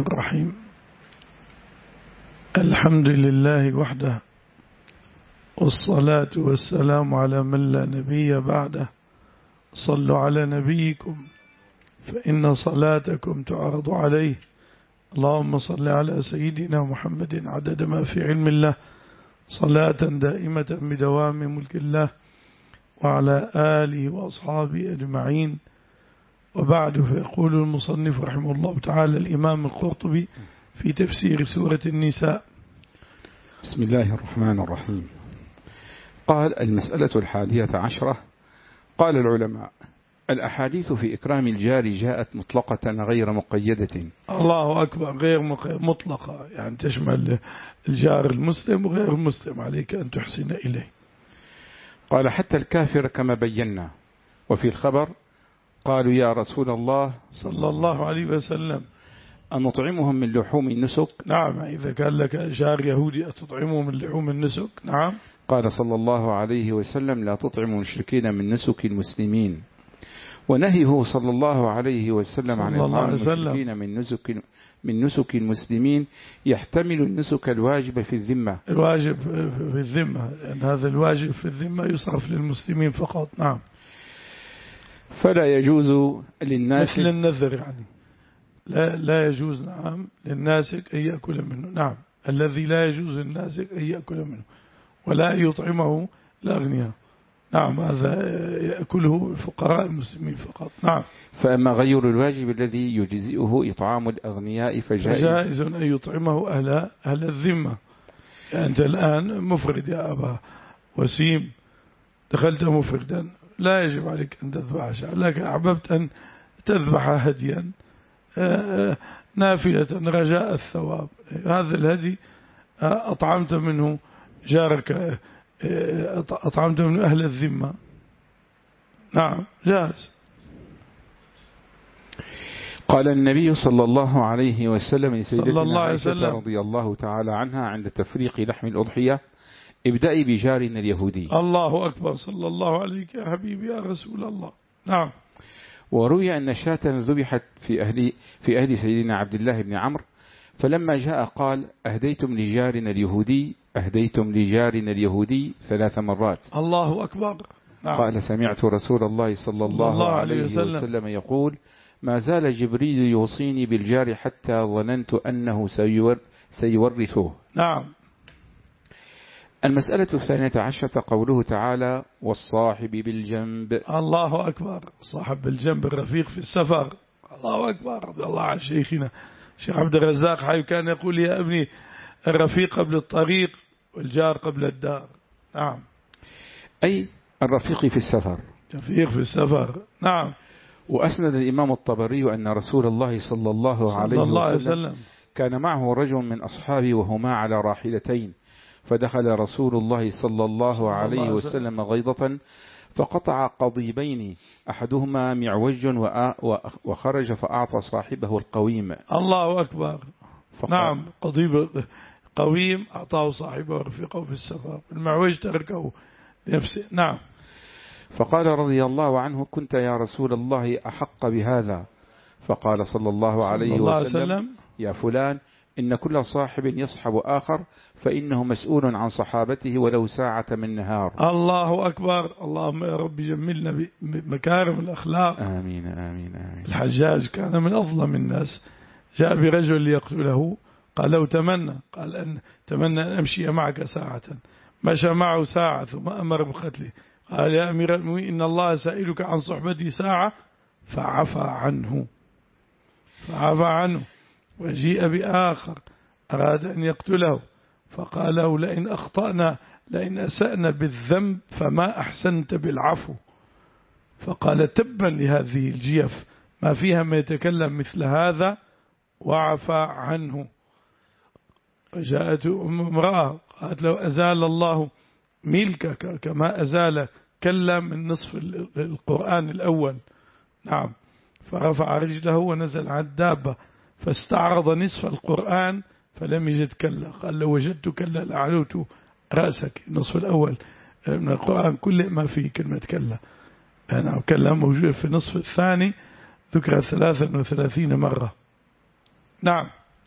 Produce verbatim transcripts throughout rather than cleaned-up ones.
الرحيم. الحمد لله وحده، والصلاة والسلام على من لا نبي بعده. صلوا على نبيكم فإن صلاتكم تعرض عليه. اللهم صل على سيدنا محمد عدد ما في علم الله، صلاة دائمة بدوام ملك الله، وعلى آله وأصحابه أجمعين. وبعد، فيقول المصنف رحمه الله تعالى الإمام القرطبي في تفسير سورة النساء: بسم الله الرحمن الرحيم. قال: المسألة الحادية عشرة. قال العلماء: الأحاديث في إكرام الجار جاءت مطلقة غير مقيدة. الله أكبر، غير مطلقة، يعني تشمل الجار المسلم وغير المسلم، عليك أن تحسن إليه. قال: حتى الكافر كما بينا. وفي الخبر قالوا: يا رسول الله صلى الله عليه وسلم أن نطعمهم من لحوم النسك؟ نعم، إذا كان لك جار يهودي أتطعمه من لحوم النسك؟ نعم. قال صلى الله عليه وسلم: لا تطعموا المشركين من نسك المسلمين. ونهيه صلى الله عليه وسلم عن إطعام المشركين من نسك من نسك المسلمين يحتمل النسك الواجب في الذمة. الواجب في الذمة، لأن هذا الواجب في الذمة يصرف للمسلمين فقط. نعم. فلا يجوز للناس مثل النذر، يعني لا لا يجوز نعم للناسك أن يأكل منه. نعم، الذي لا يجوز للناسك أن يأكل منه ولا يطعمه الأغنياء. نعم، هذا يأكله فقراء المسلمين فقط. نعم. فأما غير الواجب الذي يجزئه إطعام الأغنياء فجائز, فجائز أن يطعمه أهل, أهل الذمة. يعني أنت الآن مفرد يا أبا وسيم، دخلت مفردا، لا يجب عليك أن تذبح شيئا، لكن أحببت أن تذبح هديا نافلة رجاء الثواب. هذا الهدي أطعمت منه جارك، أطعمت منه أهل الذمة. نعم، جاهز. قال النبي صلى الله عليه وسلم لسيدتنا عائشة رضي الله تعالى عنها عند تفريق لحم الأضحية: ابدأي بجارنا اليهودي. الله أكبر، صلى الله عليك يا حبيبي يا رسول الله. نعم. وروي أن شاة ذبحت في أهل في أهل سيدنا عبد الله بن عمرو، فلما جاء قال: أهديتم لجارنا اليهودي، أهديتم لجارنا اليهودي ثلاث مرات. الله أكبر. نعم. قال: سمعت رسول الله صلى الله, الله عليه وسلم. وسلم يقول: ما زال جبريل يوصيني بالجار حتى ظننت أنه سيور سيورثه. نعم. المسألة الثانية عشرة قوله تعالى: والصاحب بالجنب. الله أكبر، صاحب بالجنب، الرفيق في السفر. الله أكبر. رضي الله عن شيخنا الشيخ عبد الرزاق حي كان يقول: يا ابني، الرفيق قبل الطريق والجار قبل الدار. نعم. أي الرفيق في السفر. رفيق في السفر. نعم. وأسند الإمام الطبري أن رسول الله صلى الله عليه صلى الله وسلم, وسلم كان معه رجل من أصحابه وهما على راحلتين، فدخل رسول الله صلى الله عليه وسلم غيضة فقطع قضيبين، أحدهما معوج وخرج فأعطى صاحبه القويم. الله أكبر. نعم، قضيب قويم أعطاه صاحبه ورفيقه في السفر، المعوج تركه لنفسه. نعم. فقال رضي الله عنه: كنت يا رسول الله أحق بهذا. فقال صلى الله عليه وسلم: يا فلان، إن كل صاحب يصحب آخر فإنه مسؤول عن صحابته ولو ساعة من نهار. الله أكبر. اللهم يا رب جملنا بمكارم الأخلاق. آمين آمين آمين. الحجاج كان من أظلم الناس، جاء برجل ليقتله، قال: لو تمنى، قال: أن تمنى أن أمشي معك ساعة. مشى معه ساعة ثم أمر بقتله. قال: يا أمير المؤمنين، إن الله سائلك عن صحبتي ساعة، فعفى عنه فعفى عنه وجيء بآخر أراد أن يقتله، فقال له: لئن أخطأنا لئن أسأنا بالذنب فما أحسنت بالعفو. فقال: تبا لهذه الجيف، ما فيها ما يتكلم مثل هذا، وعفى عنه. وجاءت امرأة قالت: لو أزال الله ملكك كما أزال كلا من نصف القرآن الأول. نعم. فرفع رجله ونزل على الدابة فاستعرض نصف القرآن فلم يجد كلا، قال: لو وجدت كلا لعلوت رأسك. النصف الأول من القرآن كل ما فيه كلمة كلا. أنا كلا موجود في النصف الثاني ذكر ثلاثا وثلاثين مرة. نعم.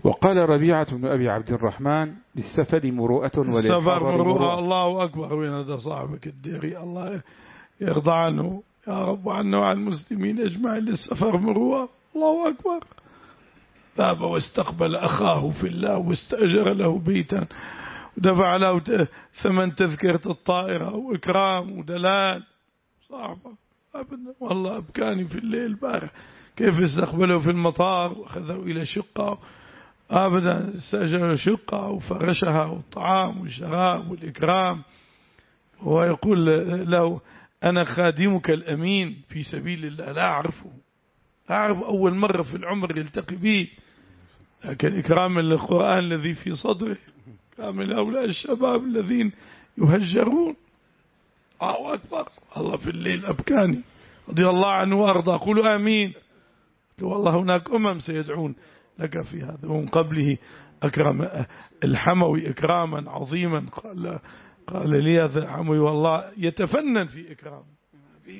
وقال ربيعة بن أبي عبد الرحمن: للسفر مروءة وللحضر السفر مروءة. مروءة. الله أكبر. وين هذا صاحبك الديري، الله يرضى عنه يا رب وعنه وعن المسلمين أجمعين. للسفر مروءة. الله أكبر. ذهب واستقبل أخاه في الله واستأجر له بيتا ودفع له ثمن تذكرة الطائرة وإكرام ودلال صاحبه أبدا. والله أبكاني في الليل بارح كيف استقبله في المطار وأخذه إلى شقة أبدا، استأجر شقة وفرشها والطعام والشراب والإكرام، ويقول له: أنا خادمك الأمين في سبيل الله. لا أعرفه، لا أعرف، أول مرة في العمر يلتقي به، لكن إكراما للقرآن الذي في صدره، كامل هؤلاء الشباب الذين يهجرون. الله أكبر. الله في الليل أبكاني رضي الله عنه وأرضاه. قولوا آمين. والله هناك أمم سيدعون لك في هذا. ومن قبله أكرم الحموي إكراما عظيما، قال, قال لي هذا الحموي والله يتفنن في إكرام حبيبي.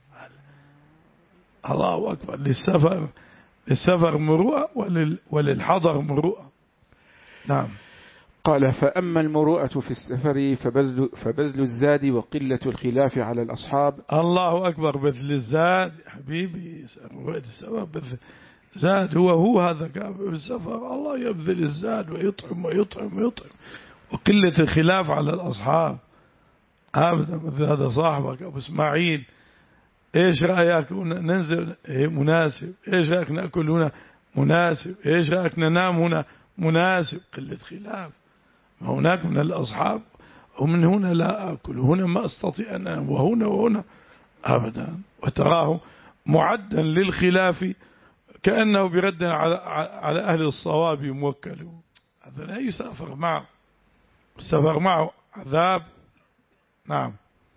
الله أكبر. للسفر للسفر مروءة ولل وللحضر مروءة. نعم. قال: فأما المروءة في السفر فبذل, فبذل الزاد وقلة الخلاف على الأصحاب. الله أكبر. بذل الزاد حبيبي. مروءة السفر بذل زاد. هو هو هذا كافر السفر. الله يبذل الزاد ويطعم ويطعم ويطعم. وقلة الخلاف على الأصحاب أبدا. مثل هذا صاحبك أبو إسماعيل، إيش رأيك ننزل؟ مناسب. إيش رأيك نأكل هنا؟ مناسب. إيش رأيك ننام هنا؟ مناسب. قلة خلاف. هناك من الأصحاب ومن هنا لا أكل، هنا ما أستطيع أن أنام، وهنا وهنا أبدا. وتراه معدا للخلاف كأنه برد على, على أهل الصواب موكل. هذا لا يسافر معه، السفر معه عذاب. نعم.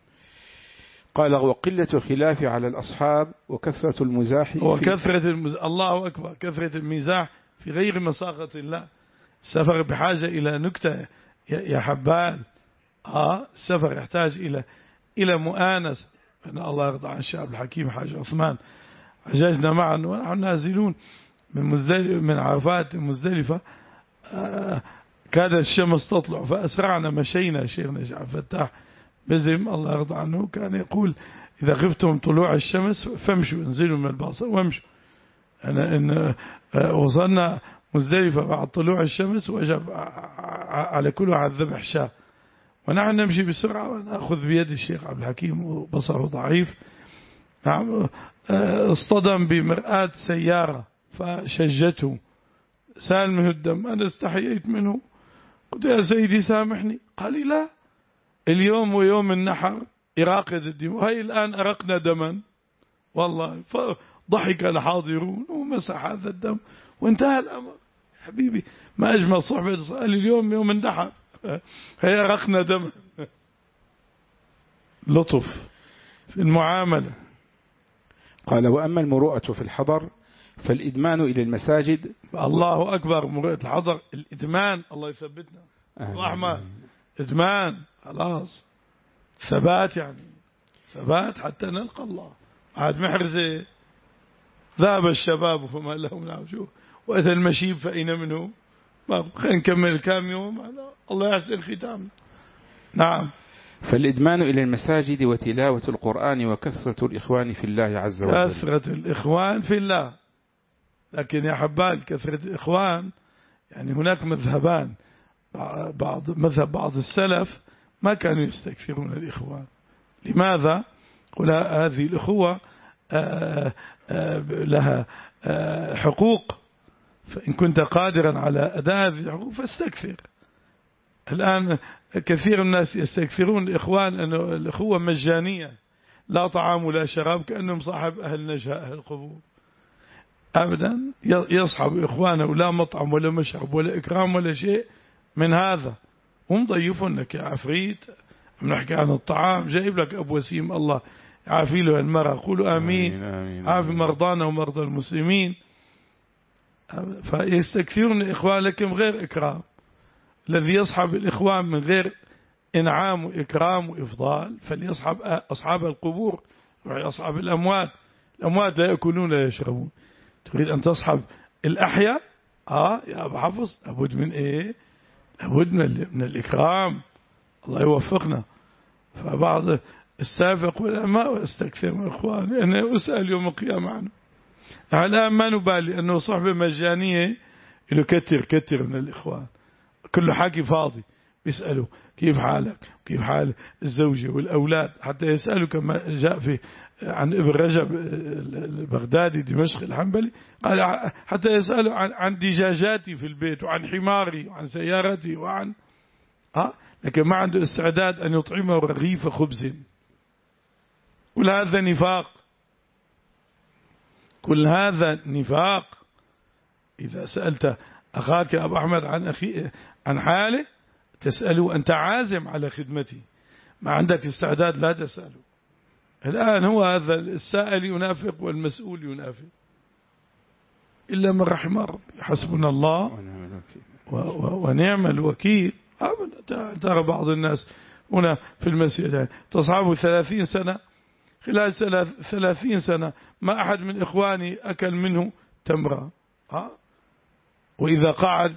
قال: وقلة الخلاف على الأصحاب وكثرة المزاح. وكثرة المز... الله أكبر. كثرة المزاح في غير مساقة الله. السفر بحاجة إلى نكتة يا حبال. آه السفر يحتاج إلى إلى مؤانسة. أن الله يرضى عن الشعب الحكيم حاج عثمان، حججنا معا ونحن نازلون من مزدلفة من عرفات مزدلفة، آه كاد الشمس تطلع فأسرعنا مشينا. شيخنا شعب فتاح بزم الله يرضى عنه كان يقول: إذا خفتم طلوع الشمس فامشوا، انزلوا من الباص وامشوا. أنا إن وصلنا مزدلفة بعد طلوع الشمس وجب على كل واحد ذبح شاة، ونحن نمشي بسرعة ونأخذ بيد الشيخ عبد الحكيم وبصره ضعيف. نعم. اصطدم بمرآة سيارة فشجته، سال منه الدم. أنا استحييت منه، قلت: يا سيدي سامحني. قال لي: لا، اليوم ويوم النحر إراقة الدم، هاي الآن أرقنا دما والله. فضحك الحاضرون ومسح هذا الدم وانتهى الأمر. حبيبي ما أجمل صحبة. قال اليوم يوم النحر، هي أرقنا دما. لطف في المعاملة. قال: وأما المروءة في الحضر فالإدمان إلى المساجد. الله أكبر. مروءة الحضر الإدمان. الله يثبتنا. رحمة إدمان خلاص. ثبات يعني ثبات حتى نلقى الله. عاد محرزة ذهب الشباب فما لهم نعم. شوف وأتى المشيب فأين منهم؟ خلينا نكمل كام يوم. الله يحسن الختام. نعم. فالإدمان إلى المساجد وتلاوة القرآن وكثرة الإخوان في الله عز وجل. كثرة الإخوان في الله. لكن يا حبال كثرة الإخوان يعني هناك مذهبان. بعض مذهب بعض السلف ما كانوا يستكثرون الإخوان. لماذا؟ قل هذه الأخوة آآ آآ لها آآ حقوق، فإن كنت قادرا على أداء هذه الحقوق فاستكثر. الآن كثير من الناس يستكثرون الإخوان أن الأخوة مجانية، لا طعام ولا شراب، كأنهم صاحب أهل نجاة أهل قبور. أبدا. يصحب إخوانه لا مطعم ولا مشرب ولا إكرام ولا شيء من هذا. هم ضيفونك يا عفريت. نحكي عن الطعام، جايب لك أبو وسيم الله يعافي له المرأة. قولوا آمين. عافي مرضانا ومرضى المسلمين. فيستكثرون الإخوان لكن غير إكرام. الذي يصحب الإخوان من غير إنعام وإكرام وإفضال فليصحب أصحاب القبور وأصحاب الأموات. الأموات لا يأكلون لا يشربون. تريد أن تصحب الأحياء آه يا أبو حفص لابد من إيه؟ لابد من, من الإكرام. الله يوفقنا. فبعض استافق والأماء واستكثر من إخواني لأنه أسأل يوم القيامة عنه. الآن ما نبالي أنه صحبة مجانية إنه كتر كتر من الإخوان كله حكي فاضي بيسألوا كيف حالك كيف حال الزوجة والأولاد حتى يسألوا كما جاء في عن ابن رجب البغدادي دمشق الحنبلي قال حتى يسألوا عن, عن دجاجاتي في البيت وعن حماري وعن سيارتي وعن ها لكن ما عنده استعداد أن يطعمه رغيف خبز. كل هذا نفاق كل هذا نفاق. إذا سألت أخاك أبو أحمد عن أخي عن حاله تسأله أنت عازم على خدمتي ما عندك استعداد لا تسأله. الآن هو هذا السائل ينافق والمسؤول ينافق إلا من رحم ربي. حسبنا الله ونعم الوكيل. ترى بعض الناس هنا في المسجد تصحبه ثلاثين سنة خلال ثلاثين سنة ما أحد من إخواني أكل منه تمرة ها وإذا قعد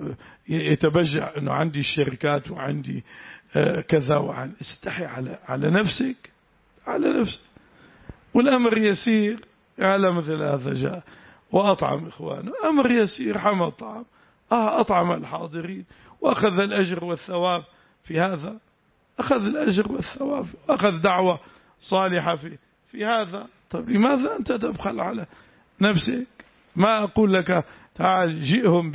يتبجع أنه عندي الشركات وعندي كذا وعن استحي على على نفسك على نفسك. والأمر يسير على مثل هذا جاء وأطعم إخوانه أمر يسير حمى الطعام آه أطعم الحاضرين وأخذ الأجر والثواب في هذا أخذ الأجر والثواب أخذ دعوة صالحة في في هذا. طيب لماذا أنت تبخل على نفسك؟ ما أقول لك تعال جئهم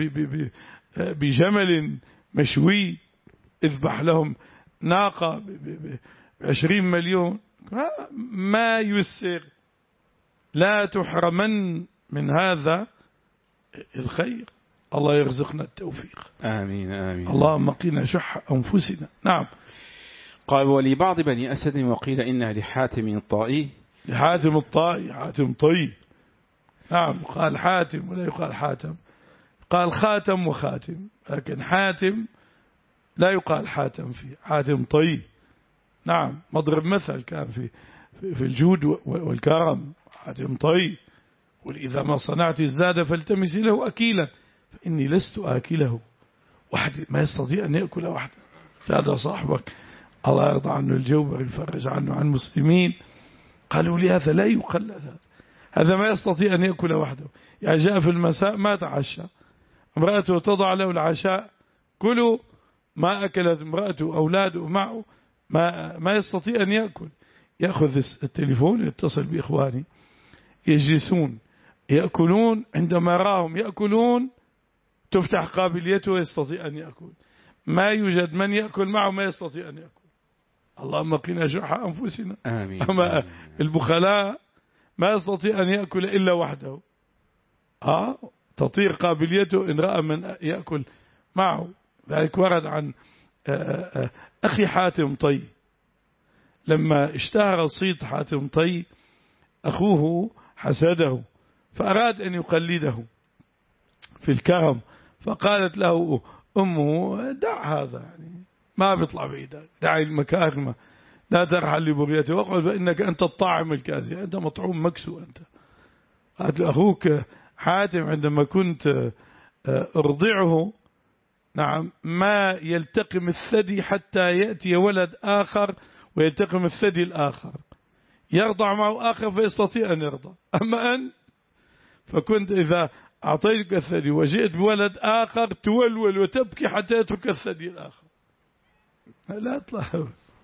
بجمل مشوي اذبح لهم ناقة بعشرين مليون ما يسر. لا تحرمن من هذا الخير. الله يرزقنا التوفيق. آمين آمين. اللهم قنا شح أنفسنا. نعم. قال ولبعض بني أسد وقيل إنها لحاتم الطائي. لحاتم الطائي حاتم طي. نعم قال حاتم ولا يقال حاتم قال خاتم وخاتم لكن حاتم لا يقال حاتم فيه حاتم طي. نعم مضرب مثل كان في في الجود والكرم حاتم طي. قل إذا ما صنعت الزاد فالتمسي له أكيلا فإني لست آكله. واحد ما يستطيع أن يأكل واحد هذا صاحبك الله يرضى عنه الجوبر يفرج عنه عن المسلمين. قالوا لي هذا لا يقلد هذا هذا ما يستطيع أن يأكل وحده. يعني جاء في المساء ما تعشى امرأته تضع له العشاء كله ما أكلت امرأته أولاده معه ما ما يستطيع أن يأكل. يأخذ التليفون يتصل بإخواني يجلسون يأكلون عندما راهم يأكلون تفتح قابليته ويستطيع أن يأكل. ما يوجد من يأكل معه ما يستطيع أن يأكل. اللهم قنا شح أنفسنا. آمين. أما البخلاء ما يستطيع أن يأكل إلا وحده آه تطير قابليته إن رأى من يأكل معه. ذلك ورد عن أخي حاتم طي لما اشتهر صيت حاتم طي أخوه حسده فأراد أن يقلده في الكرم فقالت له أمه دع هذا يعني ما بيطلع بعيدا دع المكارمة لا ترحل لبغيته واقعد فإنك أنت الطاعم الكاسي أنت مطعوم مكسو أنت. قالت له أخوك حاتم عندما كنت أرضعه نعم ما يلتقم الثدي حتى يأتي ولد آخر ويلتقم الثدي الآخر يرضع معه آخر فيستطيع أن يرضع. أما أن فكنت إذا أعطيتك الثدي وجئت بولد آخر تولول وتبكي حتى يترك الثدي الآخر. لا أطلع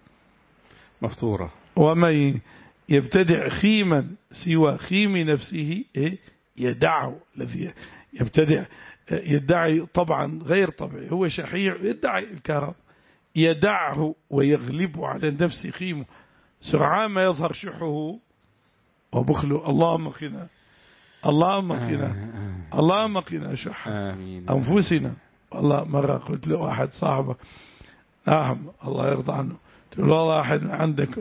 مفطورة. ومن يبتدع خيما سوى خيم نفسه يدعه. الذي يبتدع يدعي طبعا غير طبيعي هو شحيح يدعي الكرم يدعه ويغلبه على نفس خيمه سرعان ما يظهر شحه وبخله. اللهم قنا اللهم قنا اللهم قنا شح أنفسنا. والله مرة قلت له واحد صاحبه نعم الله يرضى عنه قلت له والله أحد عندك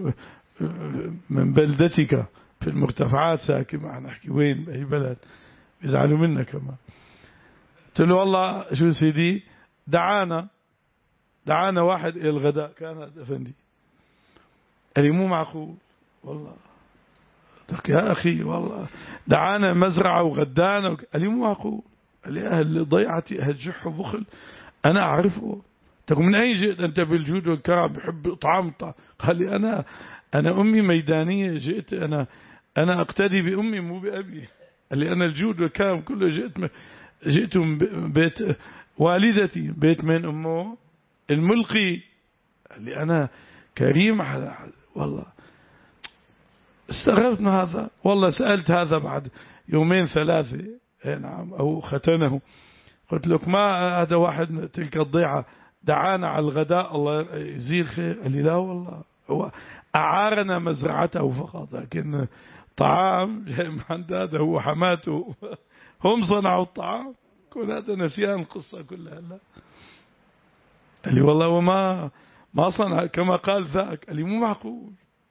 من بلدتك في المرتفعات ساكن معنا نحكي وين بأي بلد يزعلوا منا كمان. قلت له والله شو سيدي دعانا دعانا واحد إلى الغداء كان هذا أفندي قال لي مو معقول والله يا أخي والله دعانا مزرعة وغدانا قال لي مو معقول أهل ضيعتي أهل جح وبخل أنا أعرفه. تقول من أين جئت أنت بالجود والكرم بحب طعام الطعام؟ قال لي أنا أنا أمي ميدانية، جئت أنا أنا أقتدي بأمي مو بأبي. قال لي أنا الجود والكرم كله جئت جئت من بيت والدتي، بيت من أمه الملقي. قال لي أنا كريم على والله. استغربت من هذا والله. سألت هذا بعد يومين ثلاثة نعم أو ختنه، قلت لك ما هذا واحد من تلك الضيعة دعانا على الغداء الله يجزيه خير؟ قال لي لا والله هو أعارنا مزرعته فقط، لكن طعام جاي من عند هذا هو حماته هم صنعوا الطعام. كل هذا نسيان القصة كلها. لا قال لي والله وما ما صنع كما قال ذاك. قال لي مو معقول.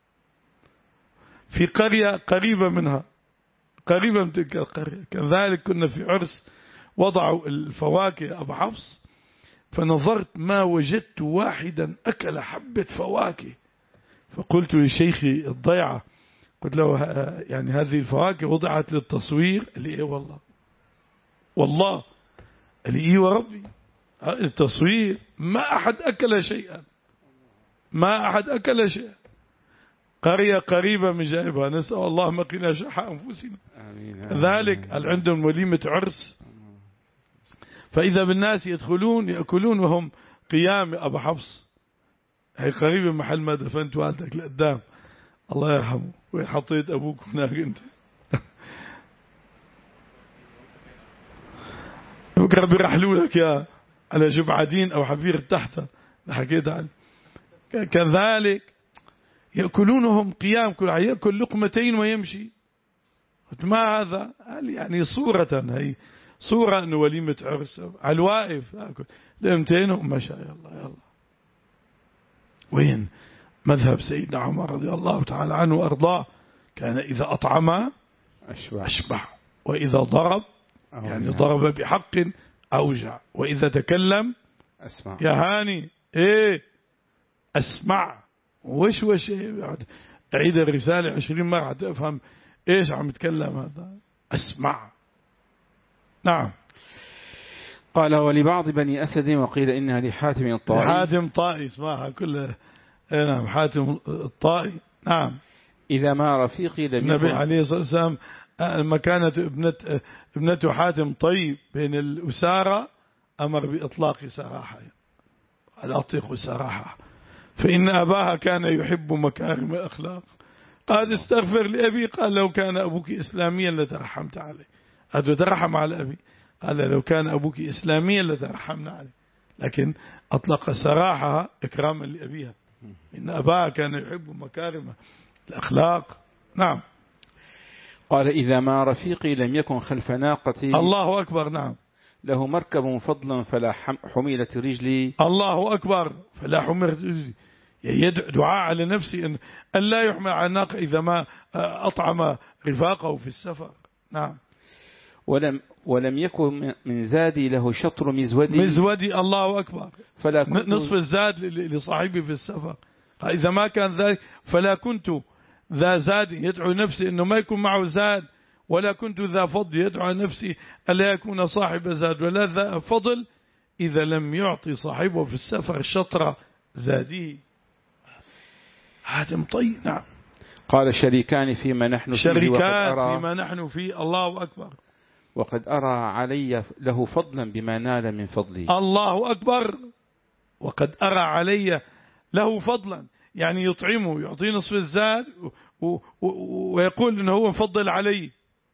في قرية قريبة منها، قريبة من تلك القرية، كذلك كنا في عرس وضعوا الفواكه أبو حفص، فنظرت ما وجدت واحدا أكل حبة فواكه، فقلت لشيخي الضيعة قلت له يعني هذه الفواكه وضعت للتصوير؟ قال لي إيه والله والله. قال لي إيه وربي التصوير ما أحد أكل شيئا، ما أحد أكل شيئا. قرية قريبة من جانبها، نسأل الله ما قنا شح أنفسنا. ذلك عندهم وليمة عرس، فإذا بالناس يدخلون يأكلون وهم قيام أبو حفص. هي قريبة محل ما دفنت والدك لقدام الله يرحمه. وين حطيت أبوك هناك أنت؟ بكرة بيرحلوا لك يا على جبعدين أو حفير تحت حكيت عنه. كذلك يأكلونهم قيام، كل يأكل لقمتين ويمشي. قلت ما هذا؟ قال يعني صورة، هي صورة أنه وليمة عرس على الواقف أكل لقمتين ومشى. يلا يلا. وين مذهب سيدنا عمر رضي الله تعالى عنه وأرضاه؟ كان إذا أطعم أشبع، وإذا ضرب يعني ضرب بحق أوجع، وإذا تكلم أسمع. يا هاني إيه أسمع. وش وش أعيد الرسالة عشرين مرة حتى أفهم إيش عم يتكلم هذا. أسمع. نعم. قال ولبعض بني أسد وقيل إنها لحاتم الطائي. حاتم طائي اسمعها كلها. نعم حاتم الطائي. نعم. إذا ما رفيقي لم النبي عليه الصلاة والسلام لما كانت ابنة ابنته حاتم طيب بين الأسارة أمر بإطلاق سراحة، قال أطلقوا سراحة فإن أباها كان يحب مكارم الأخلاق. قال استغفر لأبي. قال لو كان أبوك إسلاميا لترحمت عليه. هذا ترحم على أبي. قال لو كان أبوك إسلاميا لترحمنا عليه، لكن أطلق سراحها إكراما لأبيها، إن أباها كان يحب مكارم الأخلاق. نعم. قال إذا ما رفيقي لم يكن خلف ناقتي. الله أكبر. نعم. له مركب فضلا فلا حميلة رجلي. الله أكبر. فلا حميلة رجلي. يدعو دعاء على نفسي أن لا يحمل على الناقة إذا ما أطعم رفاقه في السفر. نعم. ولم ولم يكن من زادي له شطر مزودي. مزودي. الله أكبر. فلا كنت نصف الزاد لصاحبي في السفر. إذا ما كان ذلك فلا كنت ذا زاد يدعو نفسي أنه ما يكون معه زاد، ولا كنت ذا فضل يدعو نفسي ألا يكون صاحب زاد، ولا ذا فضل إذا لم يعطي صاحبه في السفر شطر زاده. حاتم طيب. نعم. قال شريكان فيما نحن فيه. شريكان فيما نحن فيه. الله أكبر. وقد أرى علي له فضلا بما نال من فضلي. الله أكبر. وقد أرى علي له فضلا يعني يطعمه يعطيه نصف الزاد و... و... ويقول إنه هو مفضل علي.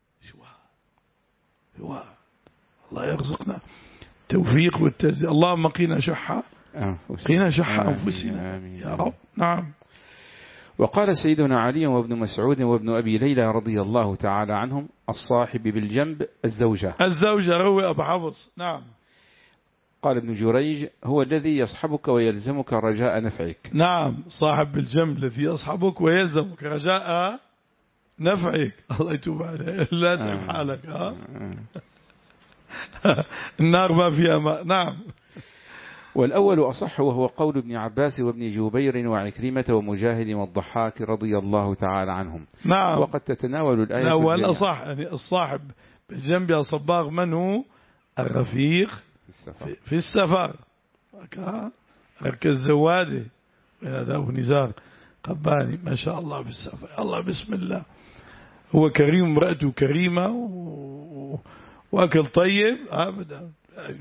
شو الله يرزقنا توفيق والتزي. اللهم قنا شح قنا شح أنفسنا يا رب. نعم. وقال سيدنا علي وابن مسعود وابن أبي ليلى رضي الله تعالى عنهم الصاحب بالجنب الزوجة. الزوجة روي أبو حفص. نعم. قال ابن جريج هو الذي يصحبك ويلزمك رجاء نفعك. نعم. صاحب بالجنب الذي يصحبك ويلزمك رجاء نفعك. الله يتوب عليه. لا تعب حالك. ها النار ما فيها ماء. نعم. والأول أصح وهو قول ابن عباس وابن جبير وعكرمة ومجاهد والضحاك رضي الله تعالى عنهم. نعم. وقد تتناول الآية. الأول أصح يعني الصاحب بالجنب يا صباغ من هو؟ الرفيق في السفر, في السفر. ركز زواده هذا أبو نزار قباني ما شاء الله في السفر. الله بسم الله، هو كريم، امرأته كريمة و... وأكل طيب أبدا.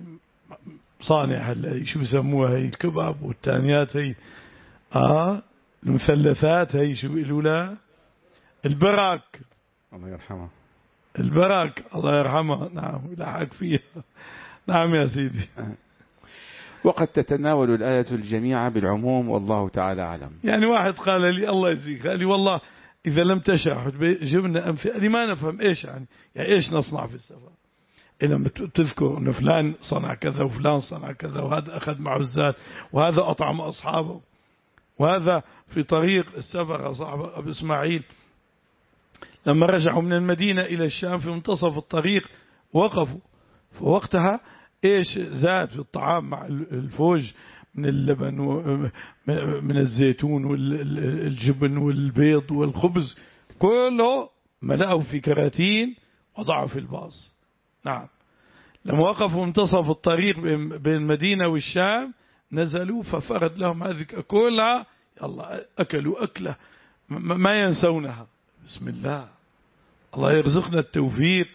صانع شو يسموها هي الكباب والتانيات هي آه المثلثات هي شو بيقولوا لها البراك، الله يرحمه البراك الله يرحمه. نعم يلحق فيها. نعم يا سيدي. وقد تتناول الآية الجميع بالعموم والله تعالى أعلم. يعني واحد قال لي الله يجزيك، قال لي والله إذا لم تشرح جبنا أمثلة لي ما نفهم إيش يعني يعني إيش نصنع في السفر. لما تذكر أن فلان صنع كذا وفلان صنع كذا وهذا أخذ معه الزاد وهذا أطعم أصحابه وهذا في طريق السفر. صاحب أبو إسماعيل لما رجعوا من المدينة إلى الشام في منتصف الطريق وقفوا، فوقتها إيش زاد في الطعام مع الفوج من اللبن ومن الزيتون والجبن والبيض والخبز كله ملأوا في كراتين وضعوا في الباص. نعم لما وقفوا منتصف الطريق بين المدينة والشام نزلوا ففرد لهم هذه كلها، يلا أكلوا أكلة ما ينسونها. بسم الله، الله يرزقنا التوفيق،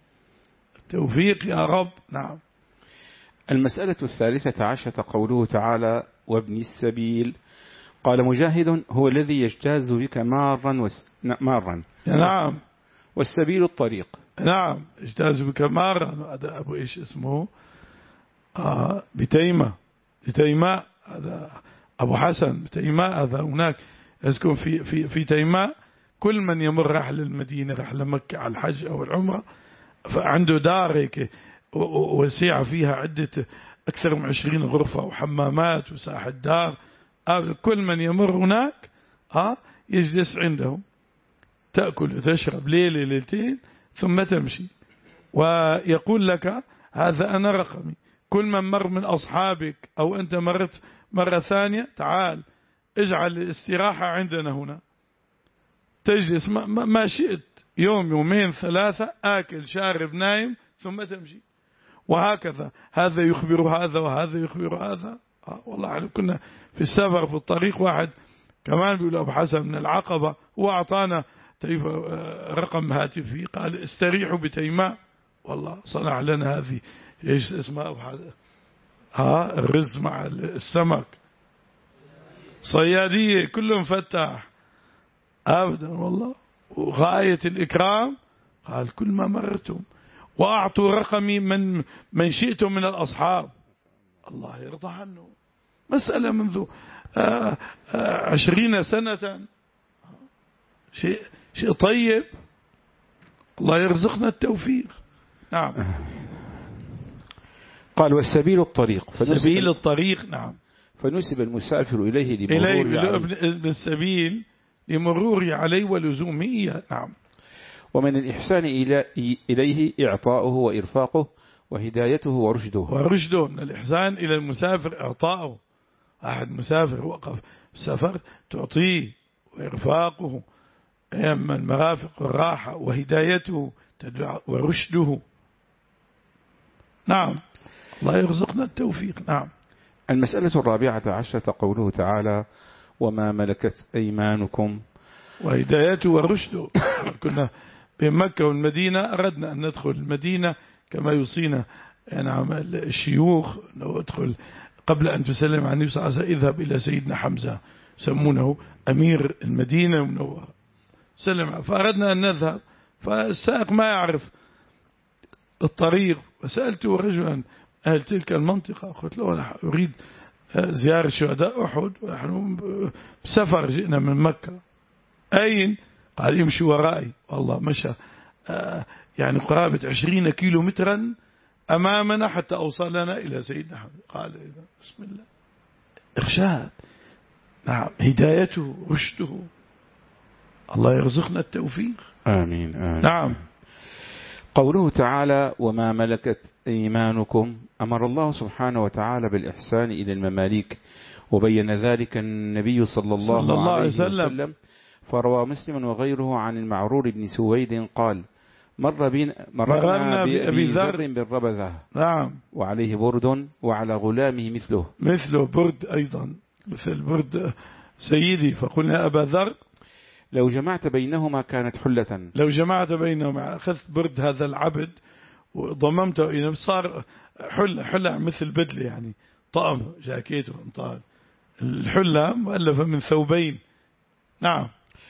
التوفيق يا رب. نعم. المسألة الثالثة عشرة قوله تعالى وابن السبيل. قال مجاهد هو الذي يجتاز بك مارا وس... مارا نعم والسبيل الطريق. نعم اجتاز بك مارا. هذا أبو إيش اسمه آه بتيمة، بتيماء هذا أبو حسن بتيماء هذا هناك يسكن في في في تيماء. كل من يمر رحلة المدينة رحلة مكة على الحج أو العمرة فعنده دار هيك وسيعة فيها عدة أكثر من عشرين غرفة وحمامات وساحة دار. كل من يمر هناك ها يجلس عندهم، تأكل وتشرب ليلة ليلتين ثم تمشي، ويقول لك هذا أنا رقمي. كل من مر من أصحابك أو أنت مرت مرة ثانية تعال اجعل الاستراحة عندنا هنا، تجلس ما, ما شئت يوم يومين ثلاثة، آكل شارب نايم ثم تمشي. وهكذا هذا يخبر هذا وهذا يخبر هذا. آه والله على كنا في السفر في الطريق واحد كمان بيقول أبو حسن من العقبة، هو أعطانا رقم هاتفي قال استريحوا بتيماء. والله صنع لنا هذه ايش اسمها أبو حسن ها الرز مع السمك صيادية كله مفتح أبدا والله، وغاية الإكرام. قال كل ما مرتم وأعطوا رقمي من من شئتم من الأصحاب. الله يرضى عنه. مسألة منذ آآ آآ عشرين سنة، شيء شيء طيب. الله يرزقنا التوفيق. نعم. قال والسبيل الطريق. سبيل الطريق. نعم. فنسب المسافر إليه لمرور ابن السبيل لمرور عليه ولزومه إياه. نعم. ومن الإحسان إليه إعطاؤه وإرفاقه وهدايته ورشده. ورشده من الإحسان إلى المسافر إعطاؤه. أحد مسافر وقف سفر تعطيه وإرفاقه من المرافق والراحة وهدايته ورشده. نعم. الله يرزقنا التوفيق. نعم. المسألة الرابعة عشرة قوله تعالى وما ملكت أيمانكم. وهدايته ورشده. كنا بين مكة والمدينة أردنا أن ندخل المدينة كما يوصينا يعني الشيوخ لو أدخل قبل أن تسلم عن النبي صلى الله عليه وسلم اذهب إلى سيدنا حمزة يسمونه أمير المدينة المنورة سلم. فأردنا أن نذهب، فالسائق ما يعرف الطريق، وسألته رجلا أهل تلك المنطقة قلت له أنا أريد زيارة شهداء أحد ونحن بسفر جئنا من مكة. أين؟ قال يمشي ورائي. والله مشى يعني قرابة عشرين كيلو مترا أمامنا حتى أوصلنا إلى سيدنا حمزة. قال بسم الله إرشاد. نعم. هدايته رشده. الله يرزقنا التوفيق. آمين, آمين. نعم. قوله تعالى وما ملكت أيمانكم. أمر الله سبحانه وتعالى بالإحسان إلى المماليك وبين ذلك النبي صلى الله, صلى الله عليه وسلم. وسلم فروى مسلم وغيره عن المعرور بن سويد قال مر بنا مررنا بأبي ذر بالربذة نعم وعليه برد وعلى غلامه مثله مثله برد أيضا مثل برد سيدي. فقلنا أبا ذر لو جمعت بينهما كانت حلة. لو جمعت بينهما أخذت برد هذا العبد وضممته إلى صار حلة حلة مثل بدلة يعني طقم جاكيت وانطال. الحلة مؤلفة من ثوبين. نعم.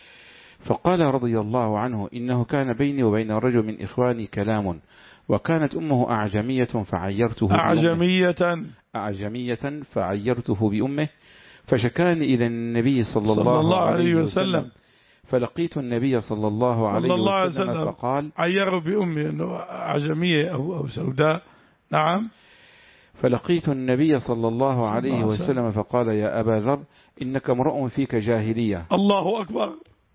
فقال رضي الله عنه إنه كان بيني وبين رجل من إخواني كلام وكانت أمه أعجمية فعيرته أعجمية بأمه أعجمية فعيرته بأمه فشكاني إلى النبي صلى الله, صلى الله عليه وسلم, وسلم فلقيت النبي صلى الله عليه صلى الله وسلم, وسلم فقال عيره بأمه أنه أعجمية أو, أو سوداء. نعم. فلقيت النبي صلى الله عليه وسلم فقال يا أبا ذر إنك امرؤ فيك جاهلية. الله أكبر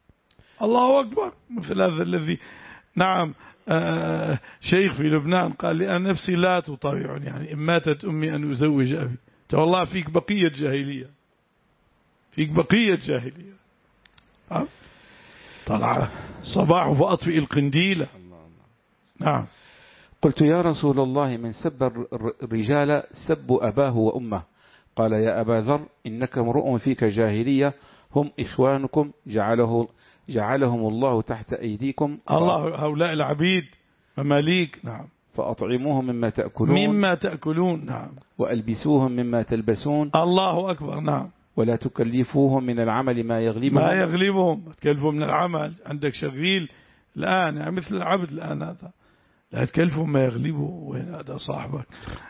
الله أكبر. مثل هذا الذي نعم آه شيخ في لبنان قال لي أنا نفسي لا تطاوعني يعني إن ماتت أمي أن أزوج أبي. والله فيك بقية جاهلية فيك بقية جاهلية. أه؟ طلع صباح فأطفئ القنديلة. نعم. قلت يا رسول الله من سب الرجال سب أباه وأمه. قال يا أبا ذر إنك امرؤ فيك جاهلية هم إخوانكم جعله جعلهم الله تحت أيديكم. الله هؤلاء العبيد مماليك. نعم. فأطعموهم مما تأكلون مما تأكلون. نعم. وألبسوهم مما تلبسون. الله أكبر. نعم. ولا تكلفوهم من العمل ما يغلبهم ما يغلبهم. تكلفوا من العمل عندك شغيل الآن يعني مثل العبد الآن هذا لا تكلفهم ما يغلبه. وين هذا صاحبك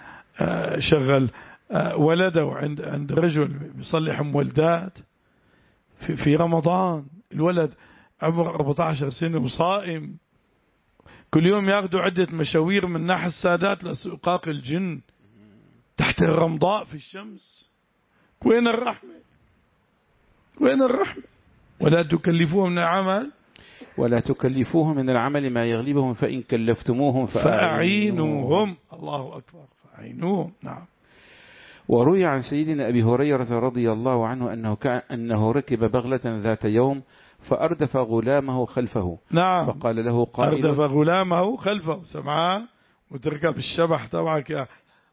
آه شغل آه ولده عند عند رجل بيصلح مولدات في, في رمضان. الولد عمره أربعة عشر سنة وصائم كل يوم ياخذوا عدة مشاوير من ناحية السادات لسقاق الجن تحت الرمضاء في الشمس. وين الرحمة وين الرحمة. ولا تكلفوهم من العمل ولا تكلفوهم من العمل ما يغلبهم فإن كلفتموهم فأعينوهم. الله أكبر. فأعينوهم. نعم. وروي عن سيدنا أبي هريرة رضي الله عنه أنه, كان أنه ركب بغلة ذات يوم فأردف غلامه خلفه. نعم. فقال له قائل أردف غلامه خلفه. سمعان وتركب الشبح تبعك يا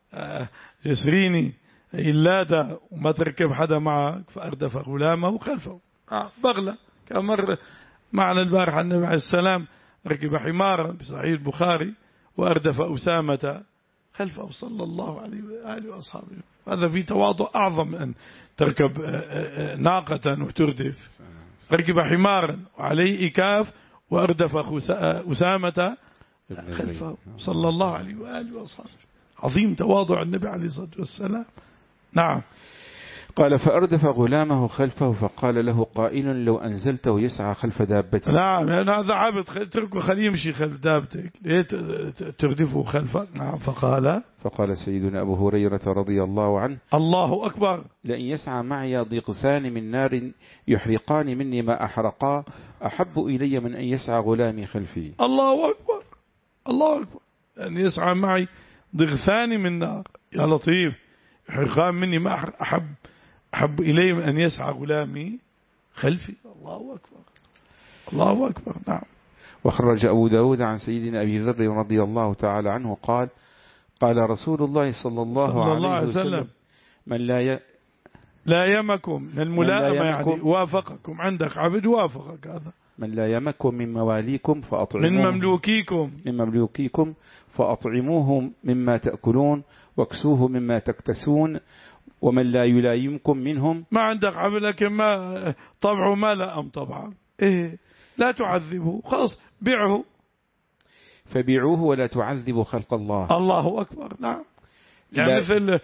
جسريني إلا وما تركب حدا معك. فأردف غلامه خلفه. بغلة كمر معنا البارح النبي عليه السلام ركب حمارا بصحيح البخاري وأردف أسامة خلفه صلى الله عليه وآله وأصحابه. هذا في تواضع أعظم من أن تركب ناقة وتردف. ركب حمارا وعليه إكاف وأردف أسامة خلفه صلى الله عليه وآله وأصحابه. عظيم تواضع النبي عليه الصلاة والسلام. نعم. قال فأردف غلامه خلفه فقال له قائل لو أنزلته يسعى خلف دابته. نعم يعني هذا عبد تركه خليه يمشي خلف دابتك ليه تردفه خلفك. نعم. فقال فقال سيدنا أبو هريرة رضي الله عنه الله أكبر لأن يسعى معي ضيقسان من نار يحرقان مني ما أحرقا أحب إلي من أن يسعى غلامي خلفي. الله أكبر الله أكبر. أن يسعى معي ضيقسان من نار يا لطيف يحرقان مني ما أحب أحب إلي من أن يسعى غلامي خلفي. الله أكبر الله أكبر. نعم. وخرج أبو داود عن سيدنا أبي ذر رضي الله تعالى عنه قال قال رسول الله صلى الله, صلى الله عليه وسلم, وسلم من لا ي... لا يمكم من الملائمة يعني وافقكم عندك عبد وافقك هذا من لا يمكم من مواليكم فأطعموه من مملوكيكم من مملوكيكم فأطعموهم مما تأكلون واكسوه مما تكتسون ومن لا يلايمكم منهم. ما عندك عبد لكن ما طبعه ما لأم طبعا إيه لا تعذبه خلاص بيعه فبيعوه ولا تعذبوا خلق الله. الله أكبر. نعم. يعني مثل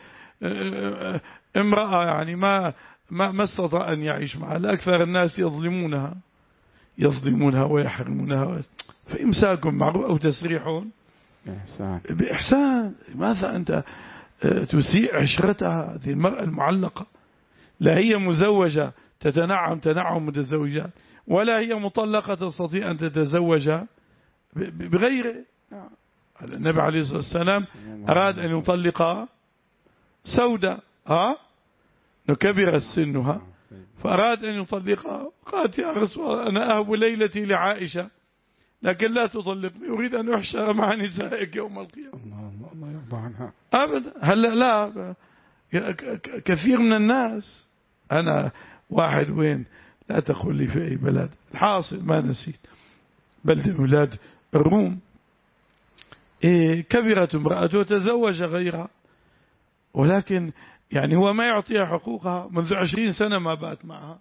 امرأة يعني ما ما ما استطاع أن يعيش معها لأكثر الناس يظلمونها يظلمونها ويحرمونها فإمساكم معروف أو تسريحون بإحسان بإحسان. لماذا أنت تسيء عشرتها هذه المرأة المعلقة لا هي مزوجة تتنعم تنعم متزوجات ولا هي مطلقة تستطيع أن تتزوج بغيره. النبي عليه الصلاة والسلام أراد أن يطلق سودة ها نكبر السنها فأراد أن يطلقها قالت يا رسول الله أنا أهب ليلتي لعائشة لكن لا تطلقني، أريد أن أحشر مع نسائك يوم القيامة. الله الله يرضى عنها. أبدا. هلا لا، كثير من الناس، أنا واحد وين لا تقول لي في أي بلد، الحاصل ما نسيت بلد من بلاد الروم، إيه كبرت امرأته وتزوج غيرها، ولكن يعني هو ما يعطيها حقوقها، منذ عشرين سنة ما بات معها.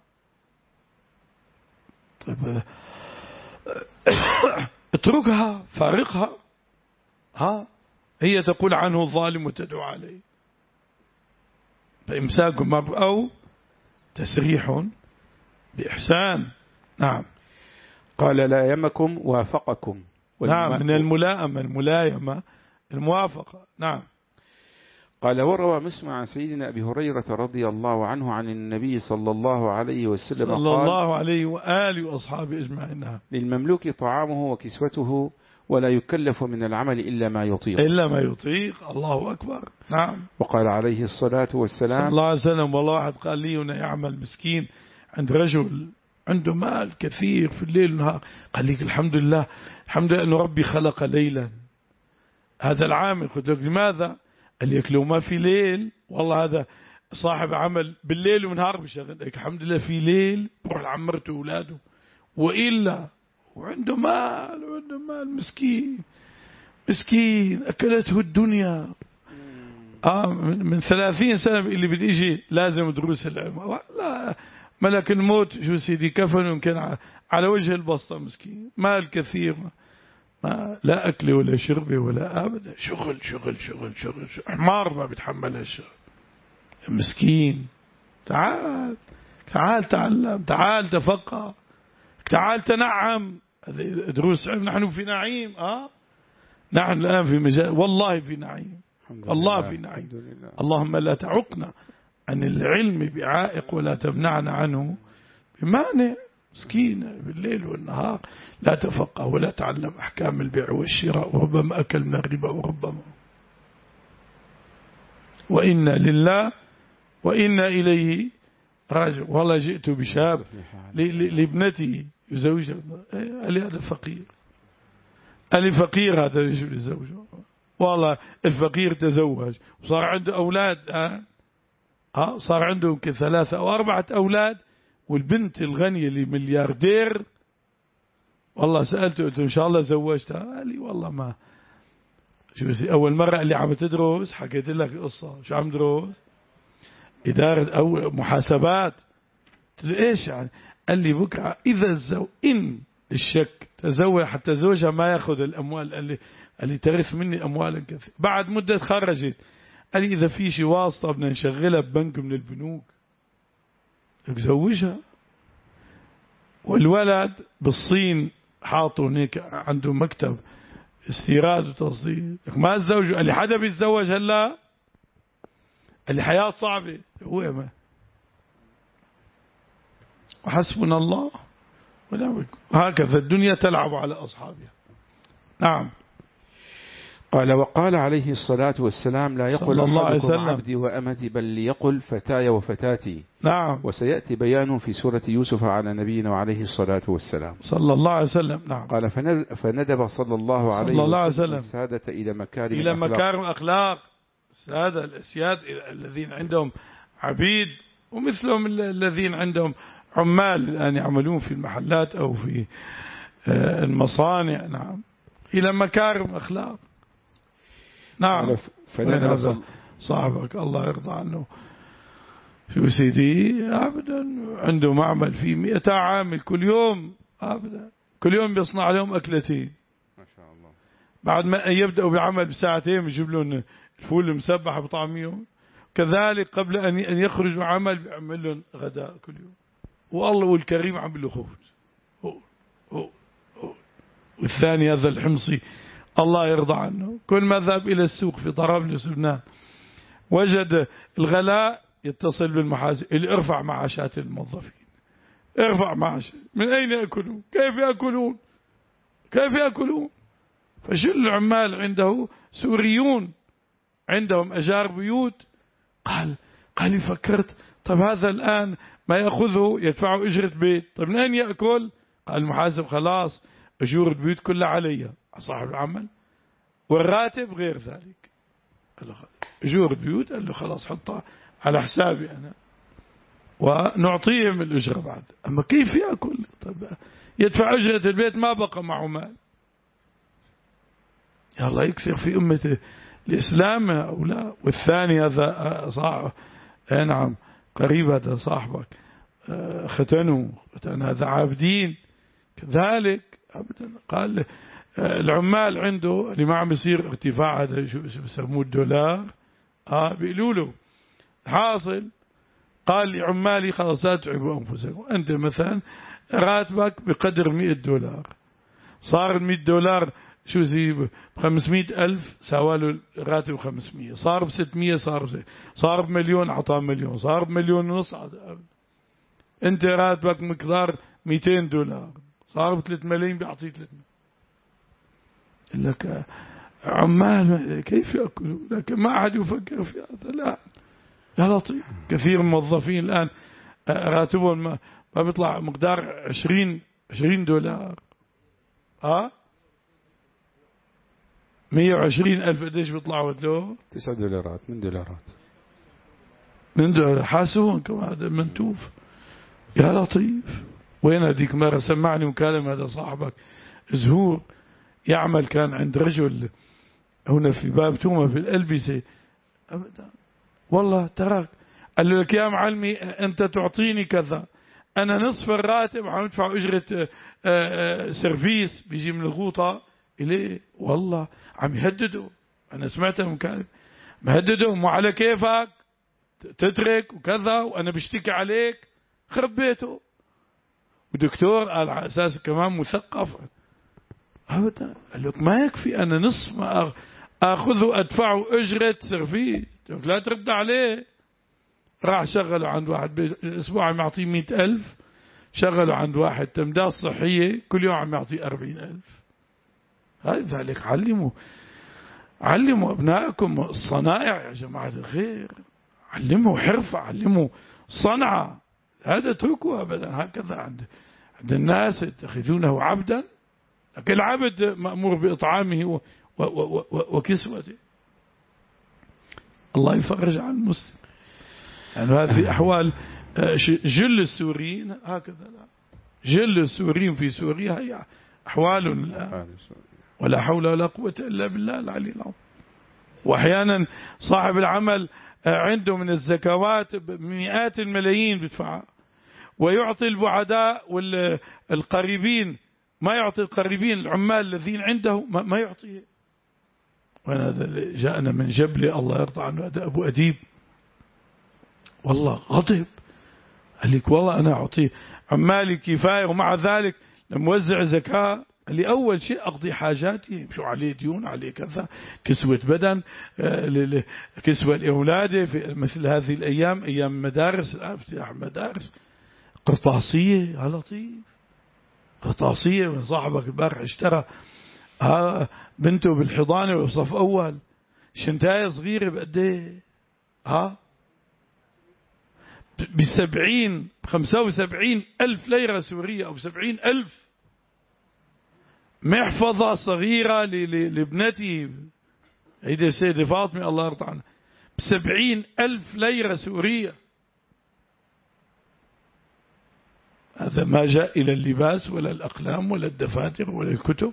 طيب اتركها، فارقها. ها هي تقول عنه ظالم وتدعو عليه، فإمساك أو تسريح بإحسان. نعم. قال لا يمكم وافقكم. نعم، من الملائمة الملايمة الموافقة. نعم. قال وروى مسلم عن سيدنا أبي هريرة رضي الله عنه عن النبي صلى الله عليه وسلم صلى الله عليه وآله وأصحابه أجمعين: للمملوك طعامه وكسوته ولا يكلف من العمل إلا ما يطيق إلا ما يطيق. الله أكبر. نعم. وقال عليه الصلاة والسلام صلى الله عليه وسلم: والله واحد قال لي هنا يعمل مسكين عند رجل عنده مال كثير في الليل والنهار، قال لي الحمد لله الحمد لله أنه ربي خلق ليلا. هذا العامل قلت له لماذا؟ قال لي لو ما في ليل والله هذا صاحب عمل بالليل ونهار بشغل، الحمد لله في ليل بروح لعمرته أولاده، وإلا وعنده مال وعنده مال مسكين مسكين أكلته الدنيا. آه من ثلاثين سنة اللي بدي يجي لازم دروس العلم، لا ملك الموت شو سيدي كفن يمكن على وجه البسطة، مسكين مال كثير، ما لا أكل ولا شرب ولا أبدا، شغل شغل شغل شغل, شغل. حمار ما بيتحمل الشغل. مسكين. تعال تعال تعلم، تعال تفقه، تعال تنعم. دروس علم، نحن في نعيم. آه نحن الآن في مجال، والله في نعيم، الله في نعيم. اللهم لا تعقنا عن العلم بعائق ولا تمنعنا عنه بمانع. مسكينة بالليل والنهار لا تفقه ولا تعلم أحكام البيع والشراء، وربما أكل من الربا، وربما وإنا لله وإنا إليه راجع. والله جئت بشاب لابنتي يزوجها، قال لي هذا فقير، قال لي فقير هذا يجب يزوجه. والله الفقير تزوج وصار عنده أولاد، ها صار عنده يمكن ثلاثة أو أربعة أولاد، والبنت الغنية اللي ملياردير والله سألته قلت إن شاء الله زوجتها، قال لي والله ما شو بس أول مرة اللي عم تدرس حكيت لك قصة شو عم تدرس إدارة أو محاسبات. قلت له إيش يعني؟ قال لي بكرة إذا الزو إن الشك تزوج حتى زوجها ما يأخذ الأموال اللي اللي ترث مني أموالا كثير. بعد مدة خرجت قال لي إذا في شيء واسطة بدنا نشغلها ببنك من البنوك زوجها. والولد بالصين حاطه هيك عنده مكتب استيراد وتصدير، ما تزوجوا. قال لي حدا بيتزوج هلا؟ قال لي حياة صعبة. هو ما وحسبنا الله ونعم الوكيل. هكذا الدنيا تلعب على أصحابها. نعم. قال وقال عليه الصلاة والسلام لا يقل الله عليه وسلم عبدي وأمتي بل ليقل فتاي وفتاتي. نعم. وسيأتي بيان في سورة يوسف على نبينا وعليه الصلاة والسلام. صلى الله عليه وسلم. نعم. قال فندب صلى الله عليه صلى الله عليه وسلم وسلم السادة إلى مكارم إلى الأخلاق. مكارم الأخلاق. السادة الأسياد الذين عندهم عبيد ومثلهم الذين عندهم عمال الآن يعملون في المحلات أو في المصانع. نعم. إلى مكارم أخلاق. نعم. فندب صاحبك الله يرضى عنه شو سيدي أبدا عنده معمل فيه مئة عامل كل يوم أبدا كل يوم بيصنع لهم أكلتين ما شاء الله. بعد ما يبدأوا بعمل بساعتين يجيب لهم الفول المسبح بطعميهم، كذلك قبل أن يخرجوا عمل بيعمل لهم غداء كل يوم. والله والكريم عمل له خبز. والثاني هذا الحمصي الله يرضى عنه كل ما ذهب إلى السوق في طرابلس لبنان وجد الغلاء يتصل بالمحاسب اللي ارفع معاشات الموظفين، ارفع معاش. من أين يأكلون؟ كيف يأكلون؟ كيف يأكلون؟ فشل العمال عنده سوريون عندهم أجار بيوت. قال قال لي فكرت طب هذا الآن ما يأخذه يدفعه أجرة بيت، طب من أين يأكل؟ قال المحاسب خلاص أجور البيوت كلها علي صاحب العمل، والراتب غير ذلك. قال له أجور البيوت، قال له خلاص حطها على حسابي أنا ونعطيهم الأجرة بعد. أما كيف يأكل؟ طب يدفع أجرة البيت ما بقى معه مال. يا الله يكثر في أمة الإسلام أو لا. والثاني هذا صاحب، نعم قريب هذا صاحبك ختنوا ختن هذا عابدين كذلك أبدا. قال العمال عنده اللي ما عم يصير ارتفاع هذا شو بسموه الدولار، اه بيقولوا له حاصل. قال لي عمالي خلاص لا تتعبوا أنفسكم، أنت مثلا راتبك بقدر مئة دولار، صار المئة دولار شو زي بخمسمائة ألف سواله راتب خمسمائة، صار بستمائة، صار بستمائة. صار بمليون عطاه مليون، صار بمليون ونص. أنت راتبك مقدار مئتين دولار، صار بثلاث ملايين بيعطيه ثلاثمائة. لك عمال كيف يأكلوا؟ لكن ما أحد يفكر في هذا. لا يا لطيف، كثير من الموظفين الآن راتبهم ما, ما بيطلع مقدار عشرين عشرين دولار. ها مية وعشرين ألف قديش بيطلعوا له؟ تسعة دولارات من دولارات من دولار حاسون كمان. هذا منتوف يا لطيف. وين هذيك مرة سمعني مكالمة هذا صاحبك زهور يعمل كان عند رجل هنا في باب تومة في الألبسة أبدا والله تراك. قال له لك يا معلمي أنت تعطيني كذا، أنا نصف الراتب عم ادفع أجرة سيرفيس بيجي من الغوطة إليه. والله عم يهددوا، أنا سمعتها مكالمة مهددوا، مو على كيفك تترك وكذا وأنا بشتكي عليك. خرب بيته. ودكتور قال على أساس كمان مثقف أبدا. قال لك ما يكفي أنا نصف ما أخذه أدفعه أجرة سيرفيس، لا ترد عليه. راح شغله عند واحد بالأسبوع عم يعطيه مئة ألف، شغله عند واحد تمداد صحية كل يوم عم يعطيه أربعين ألف. هذا ذلك علموا علموا أبنائكم الصنائع يا جماعة الخير، علموا حرفة، علموا صنعة. هذا تركوا أبدا هكذا عند عند الناس يتخذونه عبدا. لكن العبد مأمور بإطعامه وكسوته. الله يفرج عن المسلم. يعني هذه أحوال جل السوريين هكذا. لا جل السوريين في سوريا هي أحوال الآن، ولا حول ولا قوة إلا بالله العلي العظيم. وأحيانا صاحب العمل عنده من الزكوات مئات الملايين بدفعها، ويعطي البعداء والقريبين ما يعطي القريبين العمال الذين عنده ما يعطيه. وهذا جاءنا من جبل الله يرضى عنه هذا أبو أديب والله غضب. قال لك والله أنا أعطيه عمالي كفاية، ومع ذلك لما وزع زكاة قال لي أول شيء أقضي حاجاتي، شو عليه ديون عليه كذا، كسوة بدن، كسوة لأولاده في مثل هذه الأيام أيام مدارس افتتاح مدارس. قرطاسية يا لطيف، قرطاسية. من صاحبك البارح اشترى بنته بالحضانة وصف أول شنتاية صغيرة بقديه ها بسبعين بخمسة وسبعين ألف ليرة سورية أو بسبعين ألف. محفظة صغيرة لابنتي هيدي السيدة فاطمة الله يرضى عنها بسبعين ألف ليرة سورية. هذا ما جاء إلى اللباس ولا الأقلام ولا الدفاتر ولا الكتب.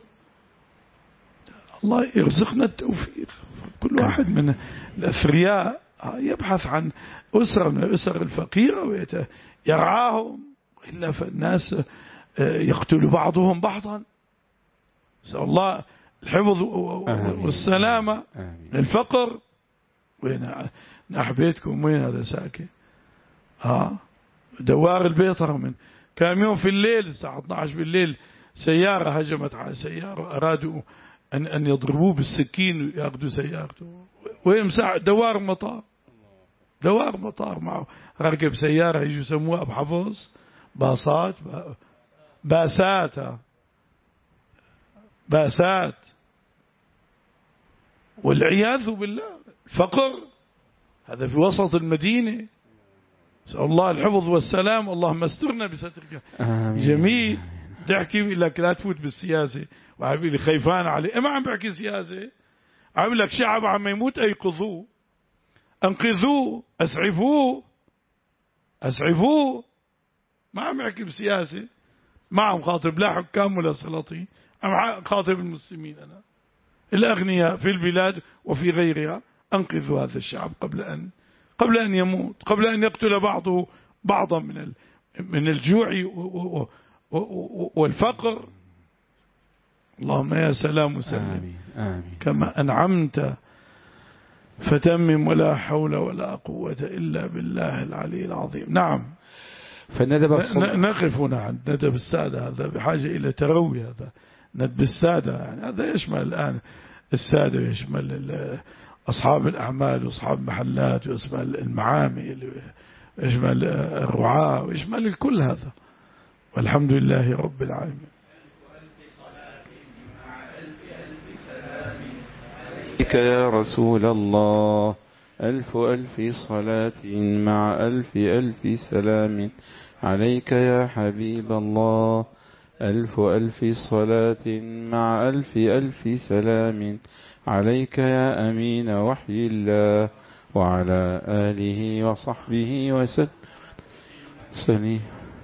الله يرزقنا التوفيق. كل واحد من الأثرياء يبحث عن أسرة من الأسر الفقيرة ويرعاهم، إلا فالناس يقتل بعضهم بعضا. نسأل الله الحفظ والسلامة من الفقر. وين نحبيتكم وين هذا ساكن؟ ها دوار البيطرة من كم يوم في الليل الساعة اثني عشر بالليل سيارة هجمت على سيارة، أرادوا أن أن يضربوه بالسكين ويأخذوا سيارته. وين مساع دوار مطار، دوار مطار معه ركب سيارة يجوا يسموها بحفظ باصات باسات باسات. والعياذ بالله الفقر هذا في وسط المدينة. نسأل الله الحفظ والسلام. اللهم استرنا بسترك جميل. بدي أحكي لك لا تفوت بالسياسة، وعم لي خيفان عليه، ما عم بحكي سياسة، عم لك شعب عم يموت أيقظوه، أنقذوه، أسعفوه أسعفوه، ما عم بحكي بسياسة، ما عم خاطب لا حكام ولا سلاطين، عم خاطب المسلمين أنا الأغنياء في البلاد وفي غيرها. أنقذوا هذا الشعب قبل أن قبل أن يموت، قبل أن يقتل بعضه بعضا من من الجوع والفقر. اللهم يا سلام وسلم. آمين آمين. كما أنعمت فتمم، ولا حول ولا قوة إلا بالله العلي العظيم. نعم. فندب نقف هنا عند ندب السادة، هذا بحاجة إلى تروي. هذا ندب السادة يعني هذا يشمل الآن السادة، يشمل أصحاب الأعمال وأصحاب محلات ويشمل المعامل ويشمل الرعاة ويشمل الكل هذا، والحمد لله رب العالمين. يا رسول الله ألف ألف صلاة مع ألف ألف سلام عليك يا حبيب الله. ألف ألف صلاة مع ألف ألف سلام عليك يا أمين وحي الله، وعلى آله وصحبه وسلم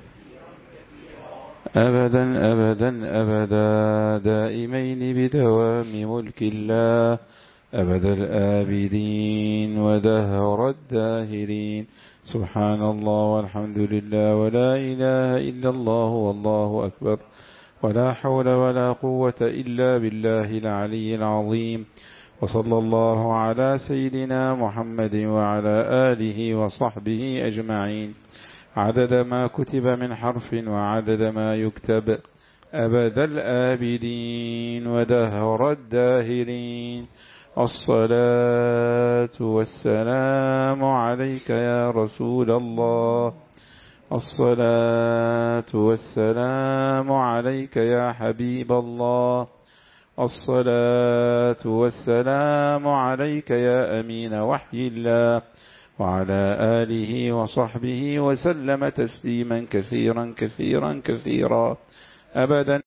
أبدا أبدا أبدا دائمين بدوام ملك الله، أبد الآبدين ودهر الداهرين. سبحان الله والحمد لله ولا إله إلا الله والله أكبر، ولا حول ولا قوة إلا بالله العلي العظيم. وصلى الله على سيدنا محمد وعلى آله وصحبه أجمعين، عدد ما كتب من حرف وعدد ما يكتب، أبد الآبدين ودهر الداهرين. الصلاة والسلام عليك يا رسول الله، الصلاة والسلام عليك يا حبيب الله، الصلاة والسلام عليك يا أمين وحي الله، وعلى آله وصحبه وسلم تسليما كثيرا كثيرا كثيرا أبدا.